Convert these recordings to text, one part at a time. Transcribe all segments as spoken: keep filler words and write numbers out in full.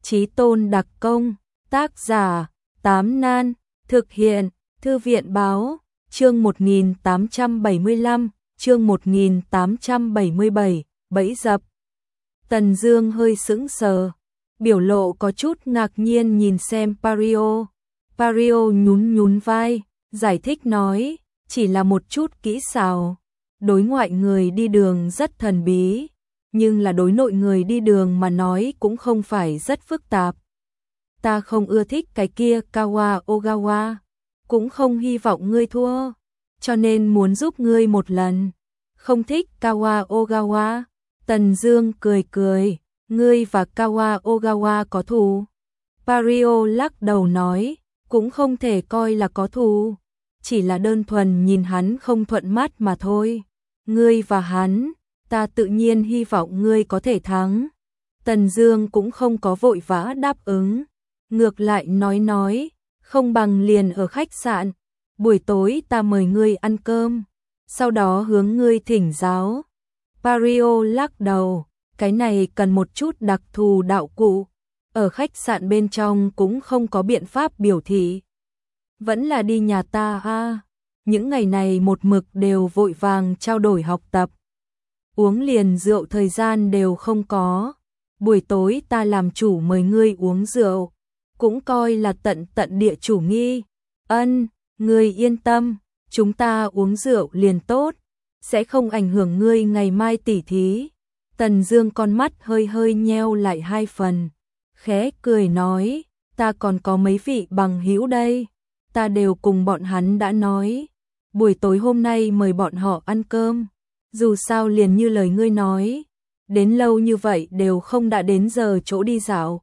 Chí tôn đặc công, tác giả, Tám Nan, thực hiện, Thư viện báo, chương một nghìn tám trăm bảy mươi lăm, chương một nghìn tám trăm bảy mươi bảy, bẫy dập. Tần Dương hơi sững sờ, biểu lộ có chút ngạc nhiên nhìn xem Pario. Pario nhún nhún vai, giải thích nói, chỉ là một chút kỹ xảo. Đối ngoại người đi đường rất thần bí, nhưng là đối nội người đi đường mà nói cũng không phải rất phức tạp. Ta không ưa thích cái kia Kawa Ogawa, cũng không hy vọng ngươi thua, cho nên muốn giúp ngươi một lần. Không thích Kawa Ogawa? Tần Dương cười cười, ngươi và Kawa Ogawa có thù? Pario lắc đầu nói, cũng không thể coi là có thù, chỉ là đơn thuần nhìn hắn không thuận mắt mà thôi. Ngươi và hắn, ta tự nhiên hy vọng ngươi có thể thắng. Tần Dương cũng không có vội vã đáp ứng, ngược lại nói nói, không bằng liền ở khách sạn, buổi tối ta mời ngươi ăn cơm, sau đó hướng ngươi thỉnh giáo. Pario lắc đầu, cái này cần một chút đặc thù đạo cụ, ở khách sạn bên trong cũng không có biện pháp biểu thị. Vẫn là đi nhà ta a. À. Những ngày này một mực đều vội vàng trao đổi học tập, uống liền rượu thời gian đều không có. Buổi tối ta làm chủ mời ngươi uống rượu, cũng coi là tận tận địa chủ nghi. Ân, ngươi yên tâm, chúng ta uống rượu liền tốt, sẽ không ảnh hưởng ngươi ngày mai tỉ thí. Tần Dương con mắt hơi hơi nheo lại hai phần, khẽ cười nói, ta còn có mấy vị bằng hữu đây, ta đều cùng bọn hắn đã nói, buổi tối hôm nay mời bọn họ ăn cơm. Dù sao liền như lời ngươi nói, đến lâu như vậy đều không đã đến giờ chỗ đi dạo.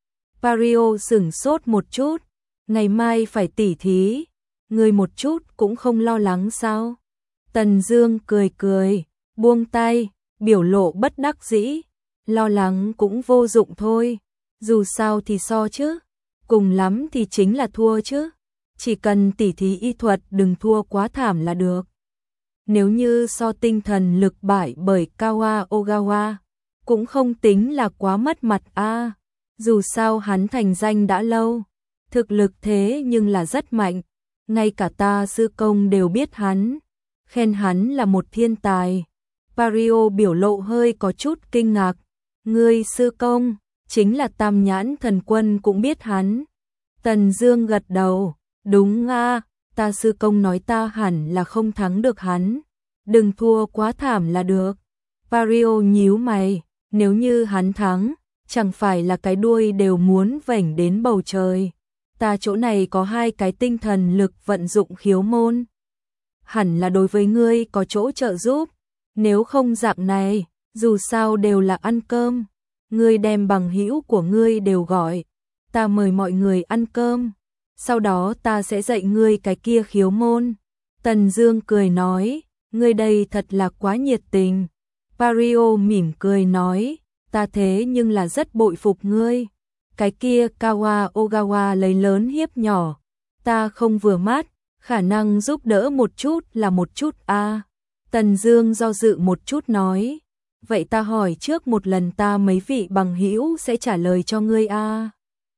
Pario sửng sốt một chút, ngày mai phải tỉ thí, ngươi một chút cũng không lo lắng sao? Tần Dương cười cười, buông tay, biểu lộ bất đắc dĩ, lo lắng cũng vô dụng thôi, dù sao thì so chứ, cùng lắm thì chính là thua chứ, chỉ cần tỉ thí y thuật đừng thua quá thảm là được. Nếu như so tinh thần lực bại bởi Kawa Ogawa, cũng không tính là quá mất mặt a. À, dù sao hắn thành danh đã lâu, thực lực thế nhưng là rất mạnh, ngay cả ta sư công đều biết hắn, khen hắn là một thiên tài. Pario biểu lộ hơi có chút kinh ngạc, ngươi sư công, chính là Tam Nhãn Thần Quân cũng biết hắn. Tần Dương gật đầu, đúng a, ta sư công nói ta hẳn là không thắng được hắn, đừng thua quá thảm là được. Pario nhíu mày, nếu như hắn thắng, chẳng phải là cái đuôi đều muốn vểnh đến bầu trời. Ta chỗ này có hai cái tinh thần lực vận dụng khiếu môn, hẳn là đối với ngươi có chỗ trợ giúp, nếu không dạng này, dù sao đều là ăn cơm, ngươi đem bằng hữu của ngươi đều gọi, ta mời mọi người ăn cơm, sau đó ta sẽ dạy ngươi cái kia khiếu môn. Tần Dương cười nói, ngươi đây thật là quá nhiệt tình. Pario mỉm cười nói, ta thế nhưng là rất bội phục ngươi. Cái kia Kawa Ogawa lấy lớn hiếp nhỏ, ta không vừa mắt, khả năng giúp đỡ một chút là một chút a. À. Tần Dương do dự một chút nói, vậy ta hỏi trước một lần ta mấy vị bằng hữu sẽ trả lời cho ngươi a. À.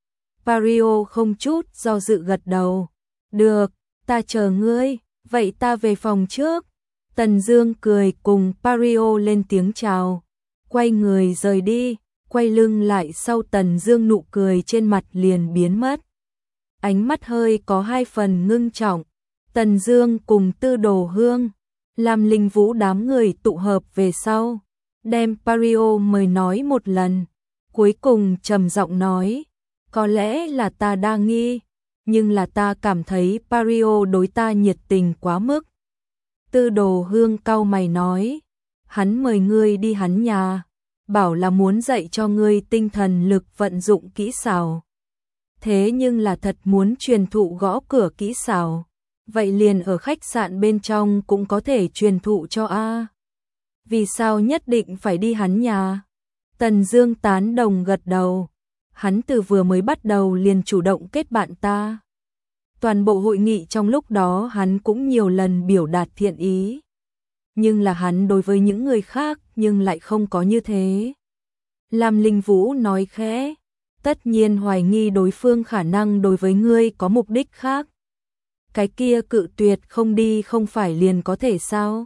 Pario không chút do dự gật đầu, được, ta chờ ngươi, vậy ta về phòng trước. Tần Dương cười cùng Pario lên tiếng chào, quay người rời đi, quay lưng lại sau Tần Dương nụ cười trên mặt liền biến mất. Ánh mắt hơi có hai phần ngưng trọng, Tần Dương cùng Tư Đồ Hương, Lam Linh Vũ đám người tụ hợp về sau, đem Pario mời nói một lần, cuối cùng trầm giọng nói, có lẽ là ta đa nghi, nhưng là ta cảm thấy Pario đối ta nhiệt tình quá mức. Tư Đồ Hương cau mày nói, hắn mời ngươi đi hắn nhà, bảo là muốn dạy cho ngươi tinh thần lực vận dụng kỹ xảo. Thế nhưng là thật muốn truyền thụ gõ cửa kỹ xảo, vậy liền ở khách sạn bên trong cũng có thể truyền thụ cho a. Vì sao nhất định phải đi hắn nhà? Tần Dương tán đồng gật đầu, hắn từ vừa mới bắt đầu liền chủ động kết bạn ta. Toàn bộ hội nghị trong lúc đó hắn cũng nhiều lần biểu đạt thiện ý. Nhưng là hắn đối với những người khác nhưng lại không có như thế. Lam Linh Vũ nói khẽ, tất nhiên hoài nghi đối phương khả năng đối với ngươi có mục đích khác. Cái kia cự tuyệt không đi không phải liền có thể sao?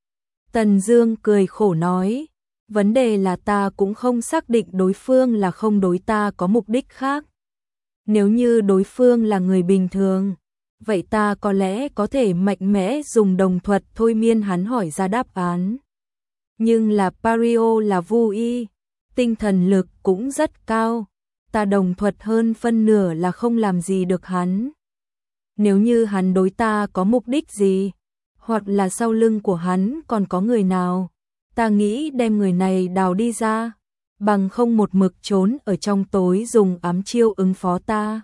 Tần Dương cười khổ nói, vấn đề là ta cũng không xác định đối phương là không đối ta có mục đích khác. Nếu như đối phương là người bình thường, vậy ta có lẽ có thể mạnh mẽ dùng đồng thuật thôi miên hắn hỏi ra đáp án. Nhưng là Pario là vu y, tinh thần lực cũng rất cao, ta đồng thuật hơn phân nửa là không làm gì được hắn. Nếu như hắn đối ta có mục đích gì, hoặc là sau lưng của hắn còn có người nào, ta nghĩ đem người này đào đi ra, bằng không một mực trốn ở trong tối dùng ám chiêu ứng phó ta.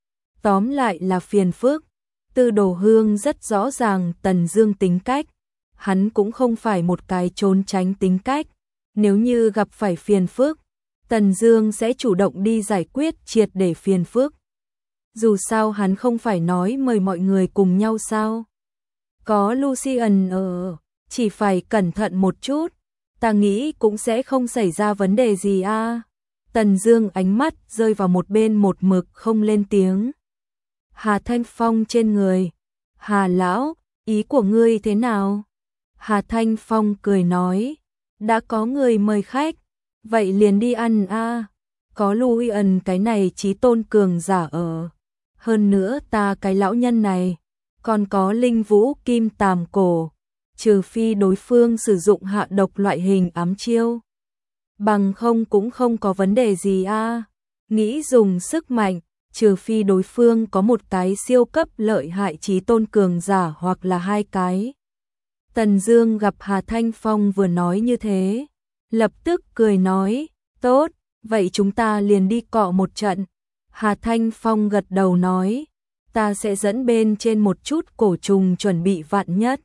Tóm lại là phiền phức. Tư Đồ Hương rất rõ ràng Tần Dương tính cách, hắn cũng không phải một cái trốn tránh tính cách, nếu như gặp phải phiền phức, Tần Dương sẽ chủ động đi giải quyết triệt để phiền phức. Dù sao hắn không phải nói mời mọi người cùng nhau sao? Có Lucian ở, chỉ phải cẩn thận một chút, ta nghĩ cũng sẽ không xảy ra vấn đề gì a. À. Tần Dương ánh mắt rơi vào một bên một mực không lên tiếng. Hà Thanh Phong trên người. Hà lão, ý của ngươi thế nào? Hà Thanh Phong cười nói, đã có người mời khách, vậy liền đi ăn a. À. Có Lucian cái này chí tôn cường giả ở. Hơn nữa ta cái lão nhân này, còn có linh vũ kim tàm cổ, trừ phi đối phương sử dụng hạ độc loại hình ám chiêu. Bằng không cũng không có vấn đề gì a. À. Nghĩ dùng sức mạnh, trừ phi đối phương có một cái siêu cấp lợi hại chí tôn cường giả hoặc là hai cái. Tần Dương gặp Hà Thanh Phong vừa nói như thế, lập tức cười nói, tốt, vậy chúng ta liền đi cọ một trận. Hà Thanh Phong gật đầu nói, ta sẽ dẫn bên trên một chút cổ trùng chuẩn bị vạn nhất.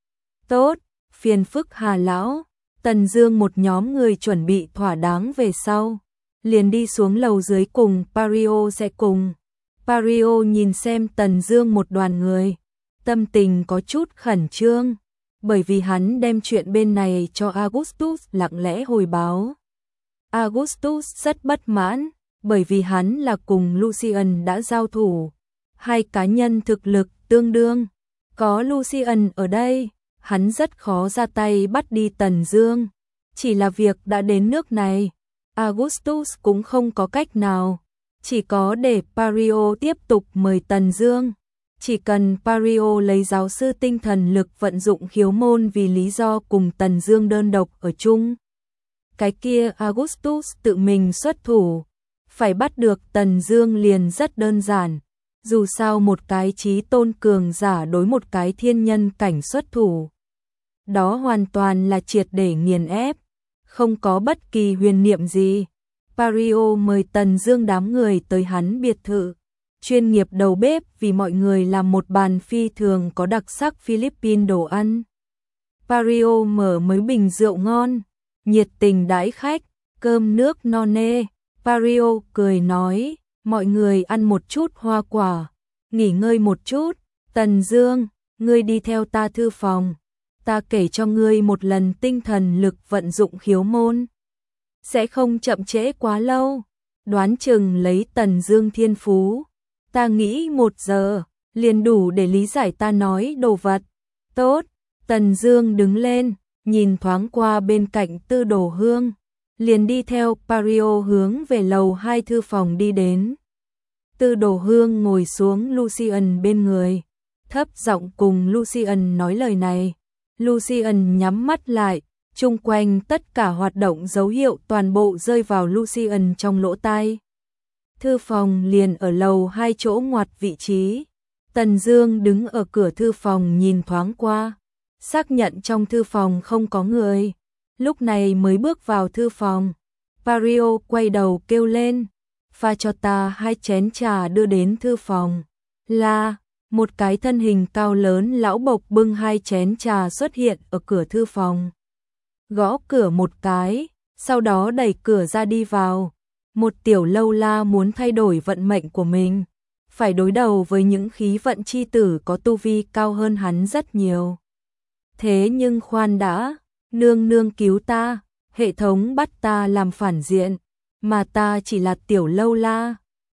Tốt, phiền phức Hà lão. Tần Dương một nhóm người chuẩn bị thỏa đáng về sau, liền đi xuống lầu dưới cùng Pario sẽ cùng. Pario nhìn xem Tần Dương một đoàn người, tâm tình có chút khẩn trương, bởi vì hắn đem chuyện bên này cho Augustus lặng lẽ hồi báo. Augustus rất bất mãn, bởi vì hắn là cùng Lucian đã giao thủ, hai cá nhân thực lực tương đương, có Lucian ở đây, hắn rất khó ra tay bắt đi Tần Dương, chỉ là việc đã đến nước này, Augustus cũng không có cách nào, chỉ có để Pario tiếp tục mời Tần Dương, chỉ cần Pario lấy giáo sư tinh thần lực vận dụng khiếu môn vì lý do cùng Tần Dương đơn độc ở chung. Cái kia Augustus tự mình xuất thủ, phải bắt được Tần Dương liền rất đơn giản, dù sao một cái chí tôn cường giả đối một cái thiên nhân cảnh xuất thủ. Đó hoàn toàn là triệt để nghiền ép, không có bất kỳ huyền niệm gì. Pario mời Tần Dương đám người tới hắn biệt thự, chuyên nghiệp đầu bếp vì mọi người làm một bàn phi thường có đặc sắc Philippines đồ ăn. Pario mở mấy bình rượu ngon, nhiệt tình đãi khách, cơm nước no nê. Pario cười nói, mọi người ăn một chút hoa quả, nghỉ ngơi một chút. Tần Dương, ngươi đi theo ta thư phòng, ta kể cho ngươi một lần tinh thần lực vận dụng khiếu môn. Sẽ không chậm trễ quá lâu, đoán chừng lấy Tần Dương thiên phú, ta nghĩ một giờ liền đủ để lý giải ta nói đồ vật. Tốt. Tần Dương đứng lên, nhìn thoáng qua bên cạnh Tư Đồ Hương, liền đi theo Pario hướng về lầu hai thư phòng đi đến. Tư Đồ Hương ngồi xuống Lucian bên người, thấp giọng cùng Lucian nói lời này. Lucian nhắm mắt lại, chung quanh tất cả hoạt động dấu hiệu toàn bộ rơi vào Lucian trong lỗ tai. Thư phòng liền ở lầu hai chỗ ngoặt vị trí. Tần Dương đứng ở cửa thư phòng nhìn thoáng qua, xác nhận trong thư phòng không có người, lúc này mới bước vào thư phòng. Pario quay đầu kêu lên, pha cho ta hai chén trà đưa đến thư phòng. Là, một cái thân hình cao lớn lão bộc bưng hai chén trà xuất hiện ở cửa thư phòng. Gõ cửa một cái, sau đó đẩy cửa ra đi vào. Một tiểu lâu la muốn thay đổi vận mệnh của mình, phải đối đầu với những khí vận chi tử có tu vi cao hơn hắn rất nhiều. Thế nhưng khoan đã, nương nương cứu ta, hệ thống bắt ta làm phản diện, mà ta chỉ là tiểu lâu la.